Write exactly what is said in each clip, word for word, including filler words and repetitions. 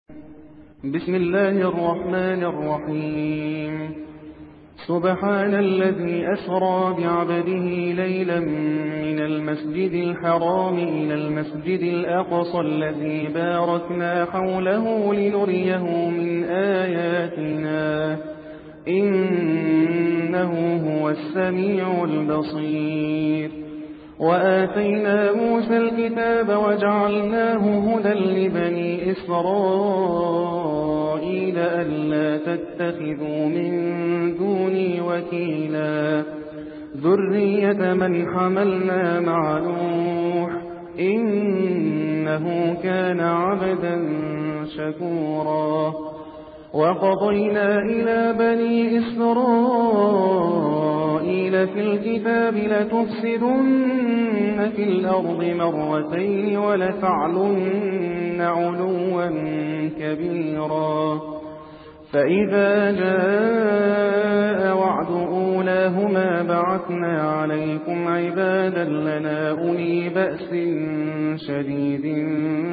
بسم الله الرحمن الرحيم. سبحان الذي أسرى بعبده ليلا من المسجد الحرام إلى المسجد الأقصى الذي باركنا حوله لنريه من آياتنا إنه هو السميع البصير. وآتينا موسى الكتاب وجعلناه هدى لبني إسرائيل ألا تتخذوا من دوني وكيلا ذرية من حملنا مع نوح إنه كان عبدا شكورا. وقضينا إلى بني إسرائيل في الكتاب لتفسدن في الأرض مرتين ولتعلن علوا كبيرا. فإذا جاء وعد أولاهما بعثنا عليكم عبادا لنا أولي بأس شديد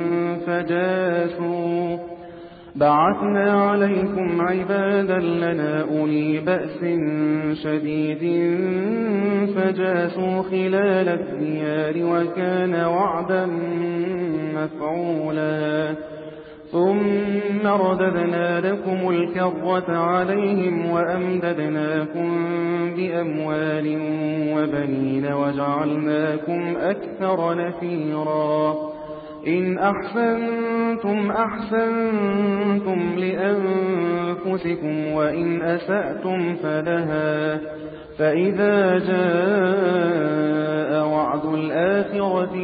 فجاسوا بعثنا عليكم عبادا لنا أولي بأس شديد فجاسوا خلال الديار وكان وعدا مفعولا. ثم رددنا لكم الكرة عليهم وأمددناكم بأموال وبنين وجعلناكم أكثر نفيرا. إن أحسنتم أحسنتم لأنفسكم وإن أسأتم فلها. فإذا جاء وعد الآخرة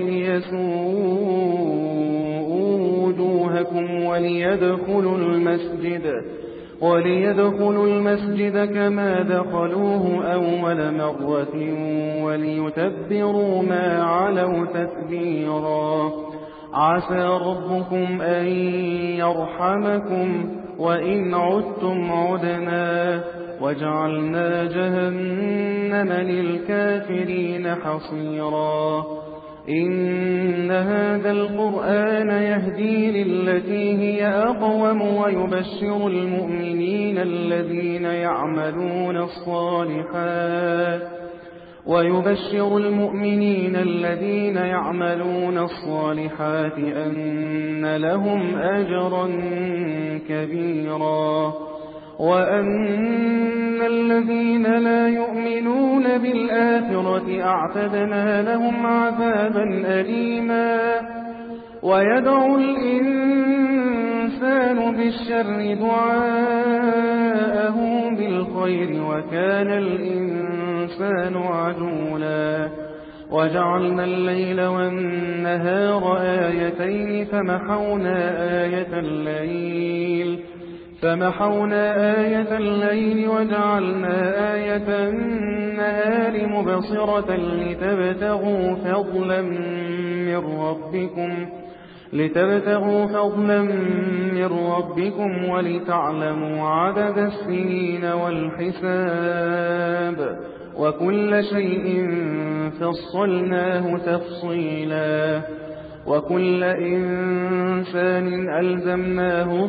ليسوءوا وجوهكم وليدخلوا المسجد وليدخلوا المسجد كما دخلوه أول مرة وليتبروا ما علوا تتبيرا. عسى ربكم أن يرحمكم وإن عدتم عدنا وجعلنا جهنم للكافرين حصيرا. إن هذا القرآن يهدي للتي هي أقوم ويبشر المؤمنين الذين يعملون الصالحات ويبشر المؤمنين الذين يعملون الصالحات أن لهم أجرا كبيرا. وأن الذين لا يؤمنون بالآخرة أعتدنا لهم عذابا أليما. ويدعو الإنسان بالشر دعاءه بالخير وكان الإنسان عجولا. وجعلنا الليل والنهار آيتين فمحونا آية الليل فمحونا آية الليل وجعلنا آية النهار مبصرة لتبتغوا فضلا من ربكم لتبتغوا فضلا من ربكم ولتعلموا عدد السنين والحساب وكل شيء فصلناه تفصيلا. وكل إنسان ألزمناه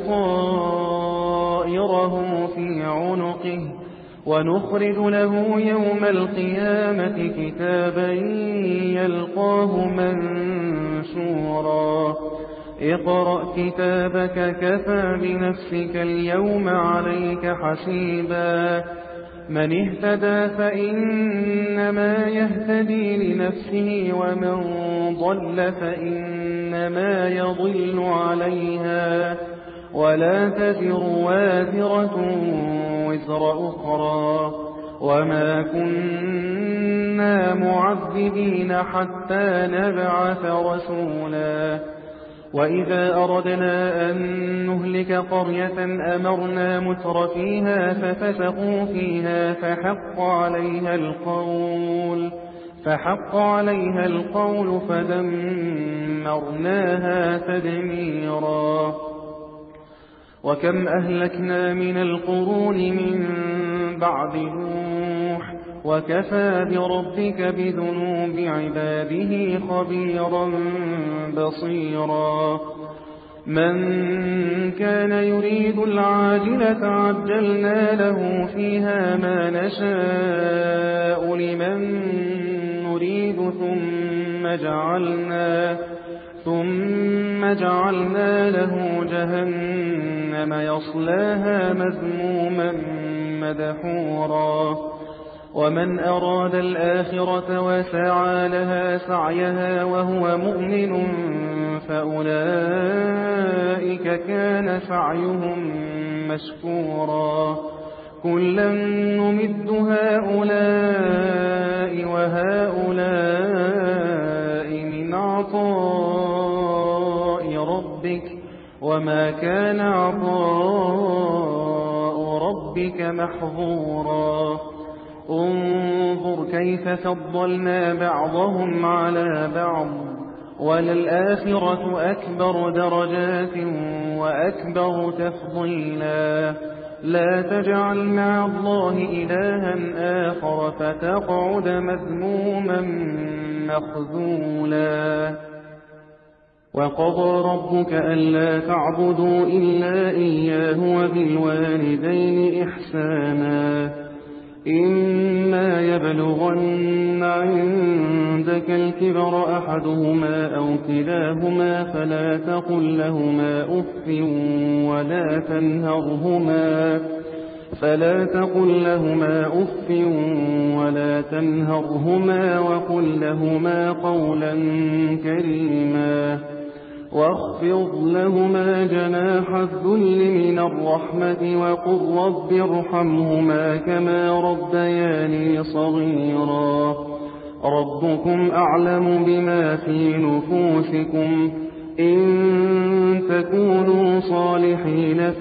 طائره في عنقه ونخرج له يوم القيامة كتابا يلقاه منشورا. اقرأ كتابك كفى بنفسك اليوم عليك حسيبا. من اهتدى فإنما يهتدي لنفسه ومن ضل فإنما يضل عليها ولا تزر وازرة وزر أخرى وما كنا معذبين حتى نبعث رسولا. وإذا أردنا أن نهلك قرية أمرنا متر فيها ففسقوا فيها فحق عليها القول فحق عليها القول فدمرناها تدميرا. وكم أهلكنا من القرون من بعد نوح وكفى بربك بذنوب عباده خبيرا بصيرا. من كان يريد العاجلة عجلنا له فيها ما نشاء لمن نريد ثم جعلنا ثم جعلنا له جهنم يصلاها مذموما مدحورا ومن أراد الآخرة وسعى لها سعيها وهو مؤمن فأولئك كان سعيهم مشكورا كلا نمد هؤلاء وهؤلاء من عطاء ربك وما كان عطاء ربك محظورا انظر كيف فضلنا بعضهم على بعض وللآخرة أكبر درجات وأكبر تفضيلا لا تجعل مع الله إلها آخر فتقعد مذموما مخذولا وقضى ربك ألا تعبدوا إلا إياه وبالوالدين إحسانا إما يبلغن عندك الكبر أحدهما أو كلاهما فلا تقل لهما أف ولا تنهرهما فلا تقل لهما أف ولا تنهرهما وقل لهما قولا كريما واخفض لهما جناح الذل من الرحمة وقل رب ارحمهما كما ربياني صغيرا ربكم أعلم بما في نفوسكم إن تكونوا صالحين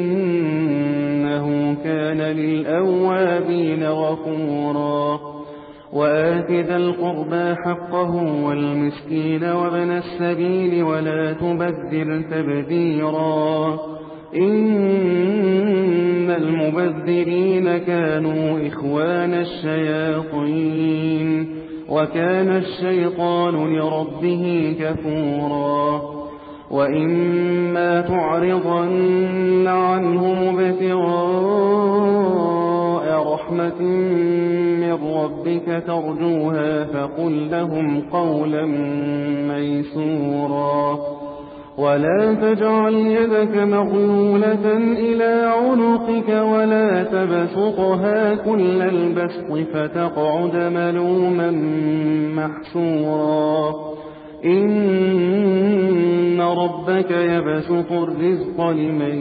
فإنه كان للأوابين غفورا وآت ذا القربى حقه والمسكين وابن السبيل ولا تبذر تبذيرا إن المبذرين كانوا إخوان الشياطين وكان الشيطان لربه كفورا وإما تعرضن عنهم ابتغاء رحمة من ربك ترجوها فقل لهم قولا ميسورا ولا تجعل يدك مغلولة إلى عنقك ولا تبسطها كل البسط فتقعد ملوما محسورا إن ربك يبسط الرزق لمن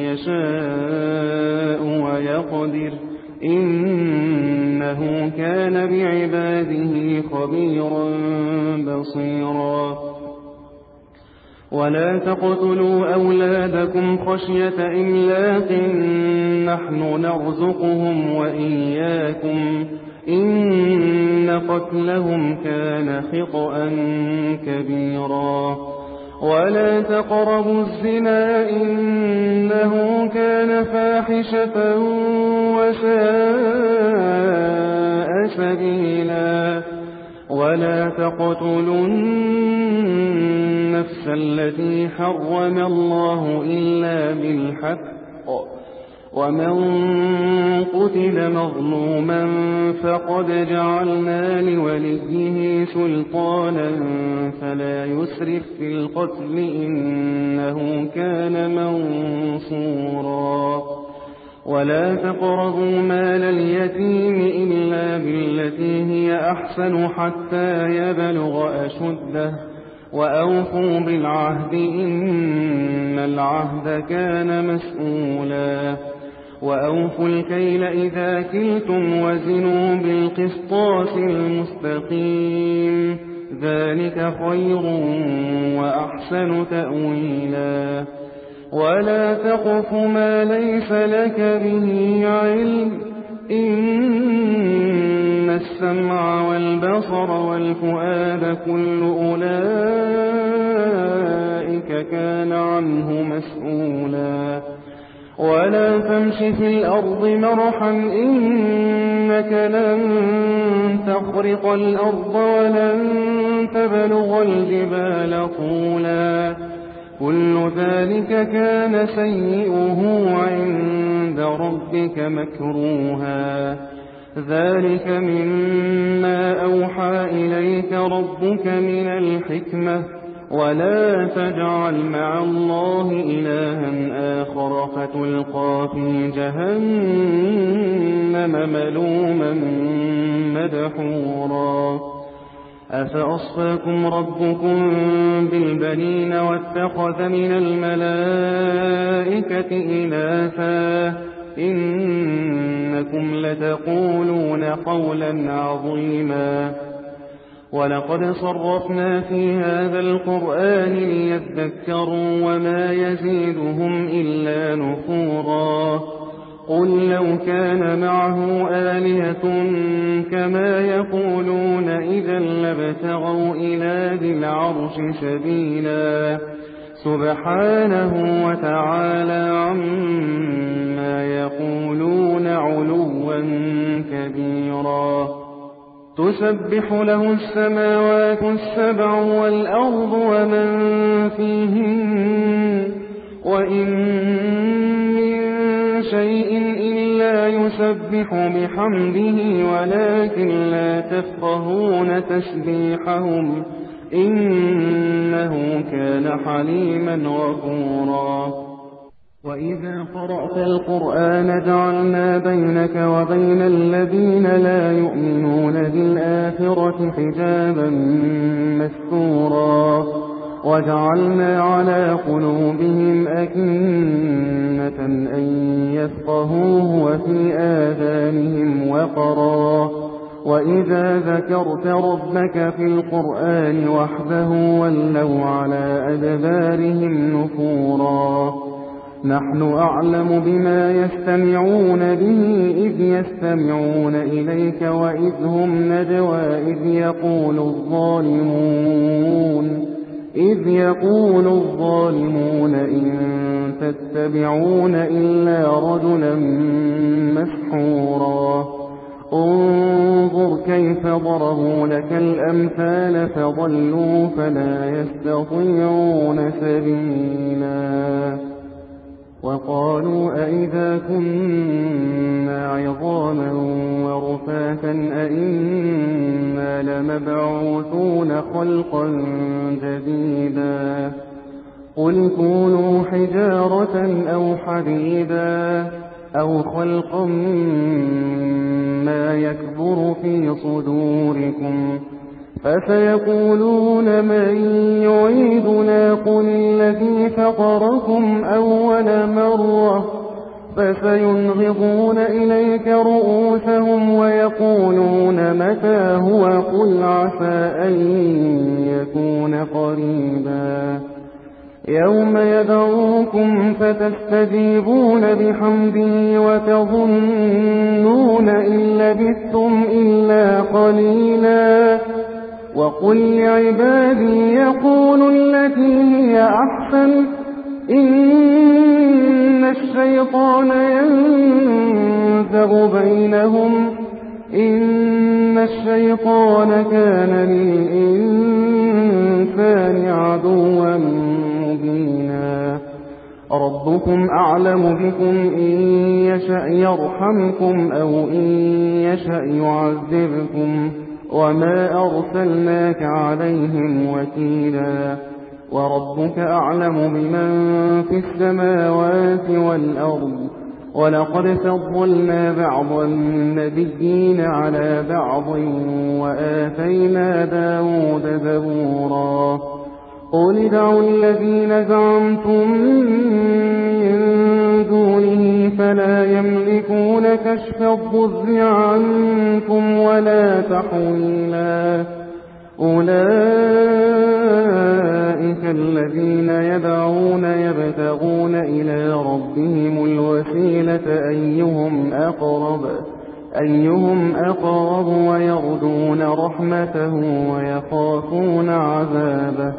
يشاء ويقدر إنه كان بعباده خبيرا بصيرا ولا تقتلوا أولادكم خشية إملاق نحن نرزقهم وإياكم إن قتلهم كان خطأ كبيرا ولا تقربوا الزنا إنه كان فاحشة وساء سبيلا ولا تقتلوا النفس التي حرم الله إلا بالحق ومن قتل مظلوما فقد جعلنا لوليه سلطانا فلا يسرف في القتل إنه كان منصورا ولا تقربوا مال اليتيم إلا بالتي هي أحسن حتى يبلغ أشده وأوفوا بالعهد إن العهد كان مسؤولا وأوفوا الكيل إذا كلتم وزنوا بالقسطاس المستقيم ذلك خير وأحسن تأويلا ولا تقف ما ليس لك به علم إن السمع والبصر والفؤاد كل أولئك كان عنه مسؤولا ولا تمش في الأرض مرحا إنك لن تخرق الأرض ولن تبلغ الجبال طولا كل ذلك كان سيئه عند ربك مكروها ذلك مما أوحى إليك ربك من الحكمة ولا تجعل مع الله إلها آخر فتلقى في جهنم ملوما مدحورا أفأصفاكم ربكم بالبنين واتخذ من الملائكة إناثا إنكم لتقولون قولا عظيما ولقد صرفنا في هذا القرآن ليذكروا وما يزيدهم إلا نفورا قل لو كان معه آلهة كما يقولون إذا لابتغوا إلى ذي العرش سبيلا سبحانه وتعالى عما يقولون علوا كبيرا تسبح له السماوات السبع والأرض ومن فيهن وإن من شيء إلا يسبح بحمده ولكن لا تفقهون تسبيحهم إنه كان حليما غفورا وإذا قرأت القرآن جعلنا بينك وبين الذين لا يؤمنون بالآخرة حجابا مستورا وجعلنا على قلوبهم أكنة أن يفقهوه وفي آذانهم وقرا وإذا ذكرت ربك في القرآن وحده ولوا على أدبارهم نفورا نحن أعلم بما يستمعون به إذ يستمعون إليك وإذ هم نجوى إذ يقول الظالمون إذ يقول الظالمون إن تتبعون إلا رجلا مسحورا انظر كيف ضربوا لك الأمثال فضلوا فلا يستطيعون سبيلا وقالوا أئذا كنا عظاما ورفاتا أئنا لمبعوثون خلقا جديدا قل كونوا حجارة أو حديدا أو خلقا ما يكبر في صدوركم فسيقولون من يعيدنا قل الذي فطركم أول مرة فسينغضون إليك رؤوسهم ويقولون متى هو قل عسى أن يكون قريبا يوم يدعوكم فتستجيبون بحمده وتظنون إن لبثتم إلا قليلا وقل لعبادي يقولوا التي هي أحسن إن الشيطان ينزغ بينهم إن الشيطان كان للإنسان عدوا مبينا ربكم أعلم بكم إن يشأ يرحمكم أو إن يشأ يعذبكم وما أرسلناك عليهم وكيلا وربك أعلم بمن في السماوات والأرض ولقد فضلنا بعض النبيين على بعض وآتينا داود زبورا قل ادعوا الذين زعمتم من دونه فلا يملكون كشف الضر عنكم ولا تحويلا أولئك الذين يدعون يبتغون إلى ربهم الوسيلة أيهم أقرب أيهم أقرب ويرجون رحمته ويخافون عذابه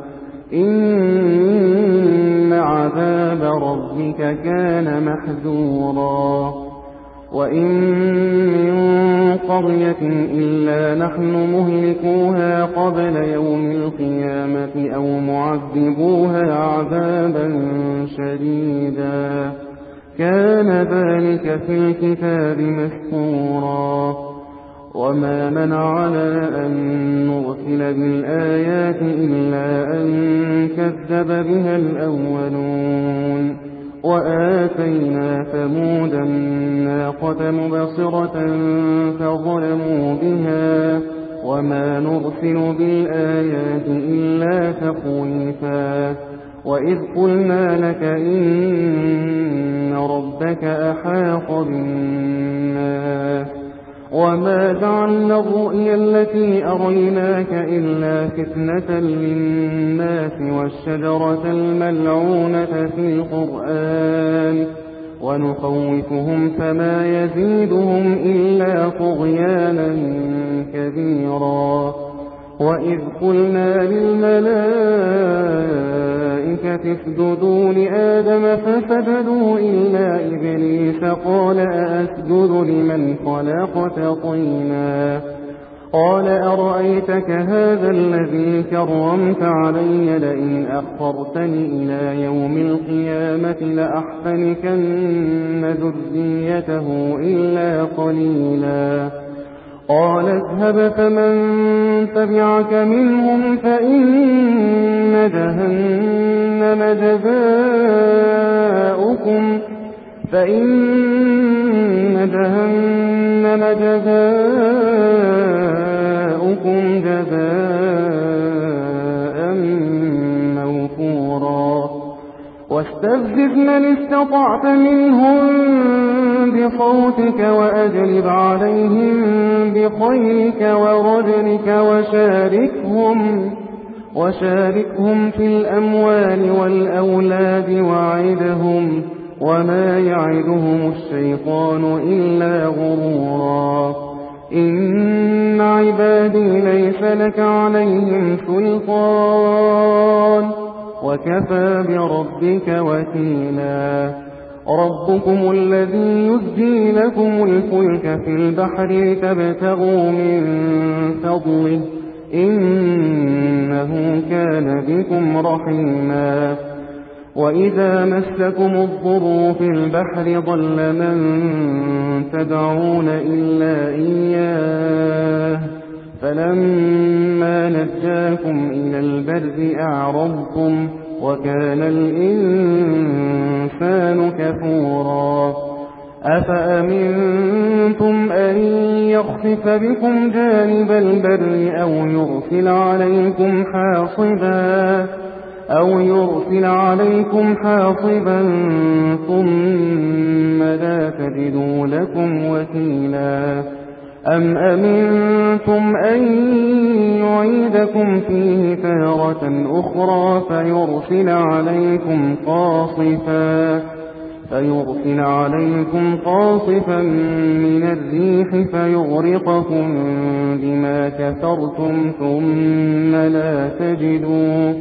إن عذاب ربك كان محذورا وإن من قرية إلا نحن مهلكوها قبل يوم القيامة أو معذبوها عذابا شديدا كان ذلك في الكتاب مسطورا وما منعنا أن نرسل بالآيات إلا أن كذب بها الأولون وآتينا ثمود الناقة مبصرة فظلموا بها وما نرسل بالآيات إلا تخويفا وإذ قلنا لك إن ربك أحاط بالناس وما جعلنا الرؤيا التي أريناك إلا فتنة للناس والشجرة الملعونة في القرآن ونخوفهم فما يزيدهم إلا طغيانا كبيرا وإذ قلنا للملائكة اسجدوا لآدم فسجدوا إلا إبليس قال أأسجد لمن خلقت طينا قال أرأيتك هذا الذي كرمت علي لئن أخرتني إلى يوم القيامة لأحتنكن ذريته إلا قليلا قال اذهب فمن تبعك منهم فإن جهنم جزاؤكم فإن جهنم جزاؤكم جزاء موفورا واستفزز من استطعت منهم بصوتك وأجلب عليهم بخيلك ورجلك وشاركهم وشاركهم في الأموال والأولاد وعدهم وما يعدهم الشيطان إلا غرورا إن عبادي ليس لك عليهم سلطان وكفى بربك وكيلا ربكم الذي يزجي لكم الفلك في البحر لتبتغوا من فضله إنه كان بكم رحيما وإذا مسكم الضر في البحر ضل من تدعون إلا إياه فلما نجاكم إلى البر أعرضتم وكان الإنسان كفورا أفأمنتم أن يخسف بكم جانب البر أو يرسل عليكم حاصبا أو يرسل عليكم حاصبا ثم لا تجدوا لكم وكيلا أم أمنتم أن يعيدكم فيه تارة أخرى فيرسل عليكم قاصفا فيرسل عليكم قاصفا من الريح فيغرقكم بما كفرتم ثم لا تجدوا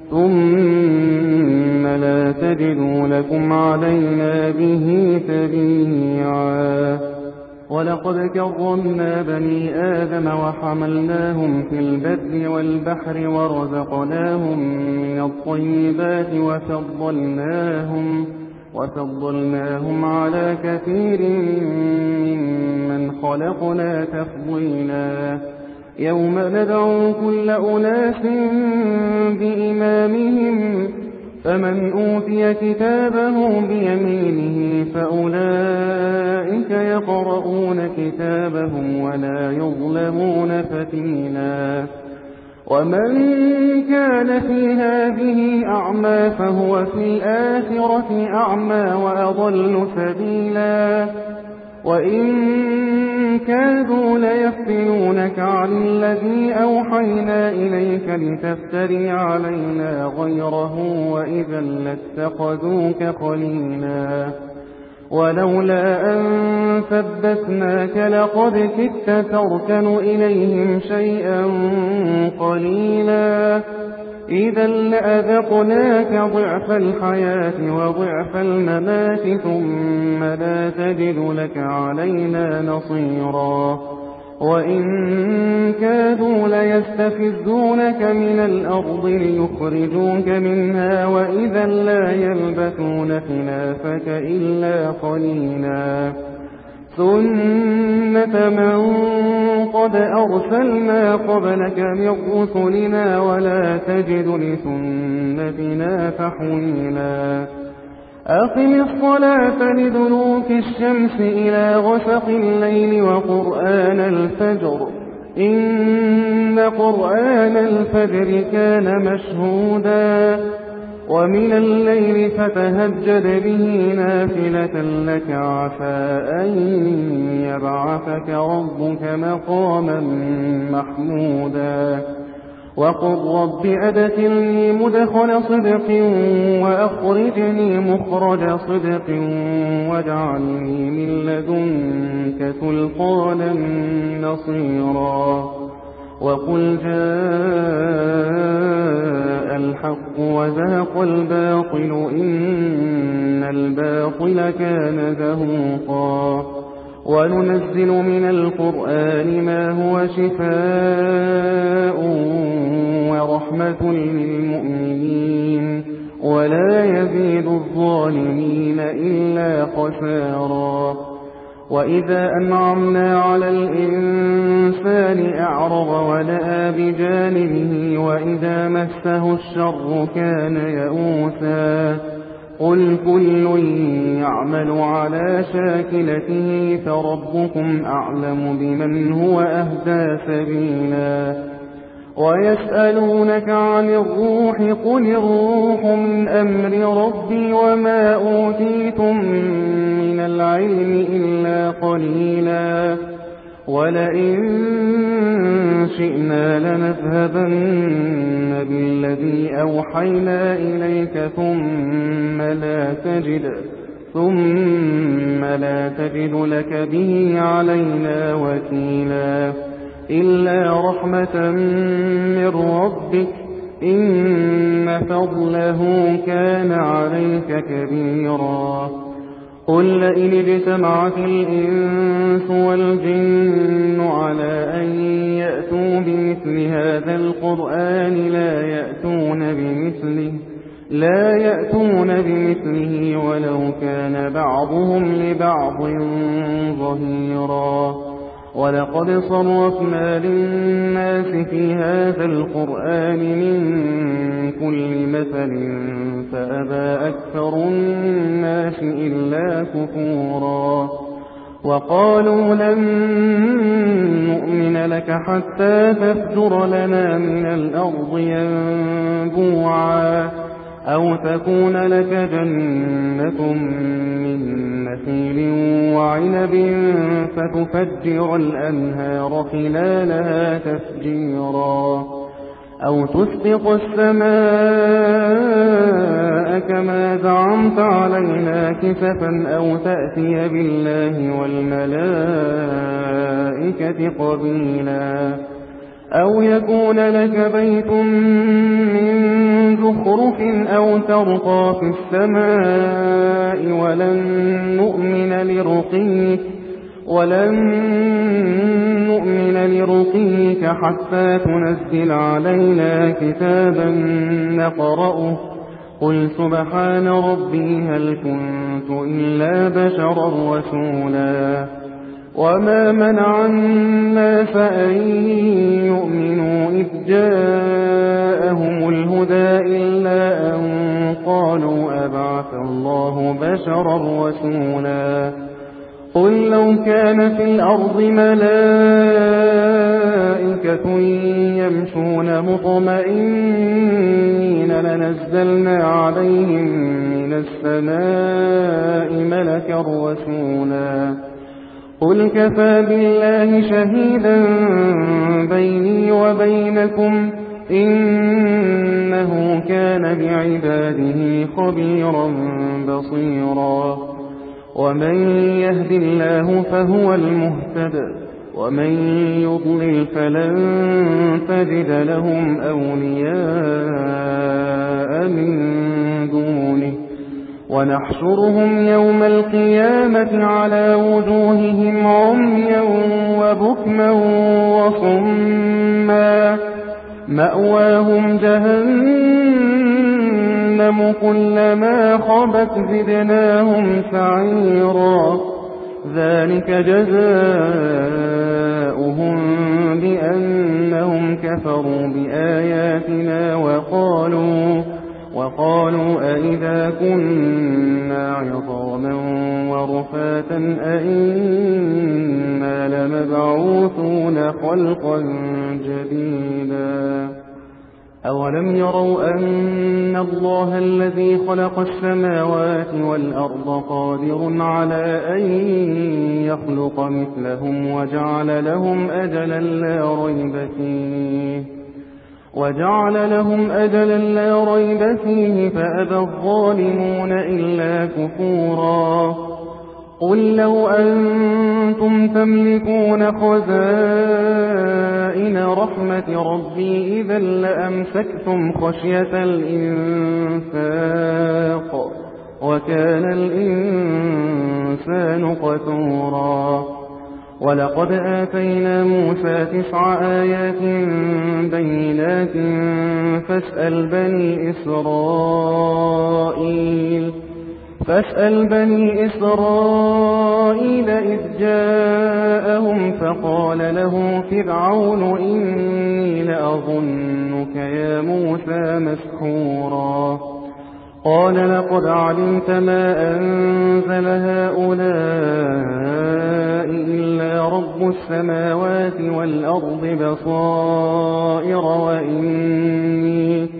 ثم لا تجدوا لكم علينا به تبيعا ولقد كرمنا بني آدم وحملناهم في البر والبحر ورزقناهم من الطيبات وفضلناهم وفضلناهم على كثير ممن خلقنا تفضيلا يوم ندعو كل أناس بإمامهم فمن أوتي كتابه بيمينه فأولئك يقرؤون كتابهم ولا يظلمون فتيلا ومن كان في هذه أعمى فهو في الآخرة أعمى وأضل سبيلا وإن كادوا ليفتنونك عن الذي أوحينا إليك لتفتري علينا غيره وإذا لاتخذوك خليلا ولولا أن ثبتناك لقد كدت تركن إليهم شيئا قليلا إذا لأذقناك ضعف الحياة وضعف الممات ثم لا تجد لك علينا نصيرا وإن كادوا ليستفزونك من الأرض ليخرجوك منها وإذا لا يلبثون خلافك إلا قليلا سنة من قد أرسلنا قبلك من رسلنا ولا تجد لسنتنا تحويلا أقم الصلاة لدلوك الشمس إلى غسق الليل وقرآن الفجر إن قرآن الفجر كان مشهودا ومن الليل فتهجد به نافلة لك عسى أن يبعثك ربك مقاما محمودا وقل رب أدخلني مدخل صدق وأخرجني مخرج صدق واجعلني من لدنك سلطانا نصيرا وقل جاء الحق وزهق الباطل إن الباطل كان زهوقا وننزل من القرآن ما هو شفاء ورحمة للمؤمنين ولا يزيد الظالمين إلا خسارا وإذا أنعمنا على الإنسان أعرض ونأى بجانبه وإذا مسه الشر كان يئوسا قل كل يعمل على شاكلته فربكم أعلم بمن هو أهدى سبيلا ويسألونك عن الروح قل الروح من أمر ربي وما أوتيتم من العلم إلا قليلا ولئن شئنا لنذهبن بالذي أوحينا إليك ثم لا تجد ثم لا تجد لك به علينا وكيلا إلا رحمة من ربك إن فضله كان عليك كبيرا قل لئن اجتمعت الإنس والجن على أن يأتوا بمثل هذا القرآن لا يأتون بمثله لا يأتون بمثله ولو كان بعضهم لبعض ظهيرا ولقد صرفنا للناس في هذا القرآن من كل مثل فأبى أكثر الناس إلا كفورا وقالوا لن نؤمن لك حتى تفجر لنا من الأرض ينبوعا أو تكون لك جنة من نخيل وعنب فتفجر الأنهار خلالها تفجيرا أو تسقط السماء كما زعمت علينا كسفا أو تأتي بالله والملائكة قبيلا أو يكون لك بيت من زخرف أو ترقى في السماء ولن نؤمن لرقيك ولن نؤمن لرقيك حتى تنزل علينا كتابا نقرأه قل سبحان ربي هل كنت إلا بشرا رسولا وما منع الناس أن يؤمنوا إذ جاءهم الهدى إلا أن قالوا أبعث الله بشرا رسولا قل لو كان في الأرض ملائكة يمشون مطمئنين لنزلنا عليهم من السماء ملكا رسولا قل كفى بالله شهيدا بيني وبينكم إنه كان بعباده خبيرا بصيرا ومن يهد الله فهو المهتد ومن يضلل فلن تجد لهم أولياء من دونه ونحشرهم يوم القيامة على وجوههم عميا وبكما وصما مأواهم جهنم كلما خبت زدناهم سعيرا ذلك جزاؤهم بأنهم كفروا بآياتنا وقالوا وقالوا أئذا كنا عظاما ورفاتا أئنا لمبعوثون خلقا جديدا أولم يروا أن الله الذي خلق السماوات والأرض قادر على أن يخلق مثلهم وجعل لهم أجلا لا ريب فيه وجعل لهم أجلا لا ريب فيه فأبى الظالمون إلا كفورا قل لو أنتم تملكون خزائن رحمة ربي إذا لأمسكتم خشية الإنفاق وكان الإنسان قتورا ولقد آتينا موسى تسع آيات بينات فاسأل بني إسرائيل فاسأل بني إسرائيل إذ جاءهم فقال له فرعون إني لأظنك يا موسى مسحورا قال لقد علمت ما أنزل هؤلاء إلا رب السماوات والأرض بصائر وإني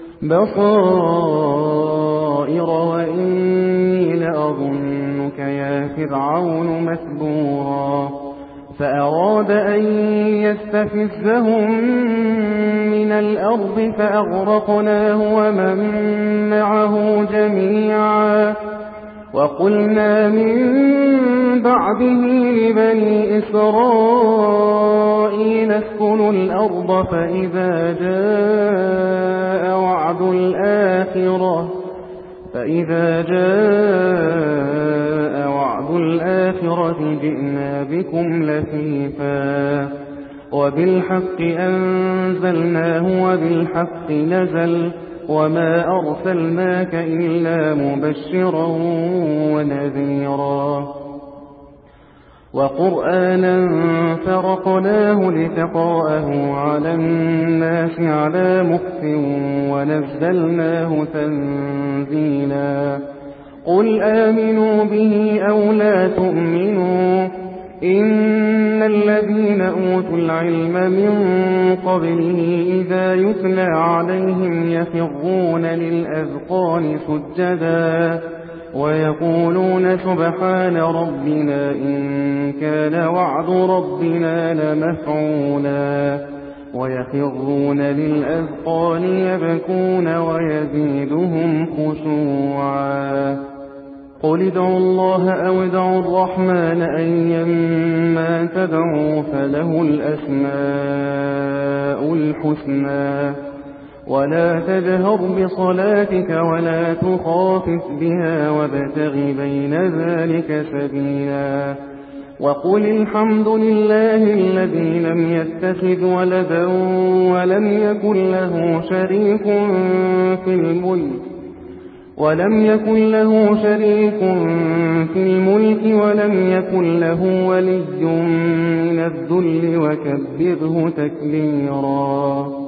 بصائر وإني لأظنك يا فرعون مثبورا فأراد أن يستفزهم من الأرض فأغرقناه ومن معه جميعا وقلنا من بعده لبني إسرائيل اسكنوا الأرض فإذا جاء وعد الآخرة فإذا جاء وعد الآخرة جئنا بكم لفيفا وبالحق أنزلناه وبالحق نزل وما أرسلناك إلا مبشرا ونذيرا وقرآنا فرقناه لتقرأه على الناس على مكث ونزلناه تنزيلا قل آمنوا به أو لا تؤمنوا إن الذين أوتوا العلم من قبله إذا يتلى عليهم يخرون للأذقان سجدا ويقولون سبحان ربنا إن كان وعد ربنا لمفعولا ويخرون للأذقان يبكون ويزيدهم خشوعا قل ادعوا الله أو ادعوا الرحمن أيما تدعوا فله الأسماء الحسنى ولا تجهر بصلاتك ولا تخافت بها وابتغ بين ذلك سبيلا وقل الحمد لله الذي لم يتخذ ولدا ولم يكن له شريك في الملك ولم يكن له شريك في الملك ولم يكن له ولي من الذل وكبره تكبيرا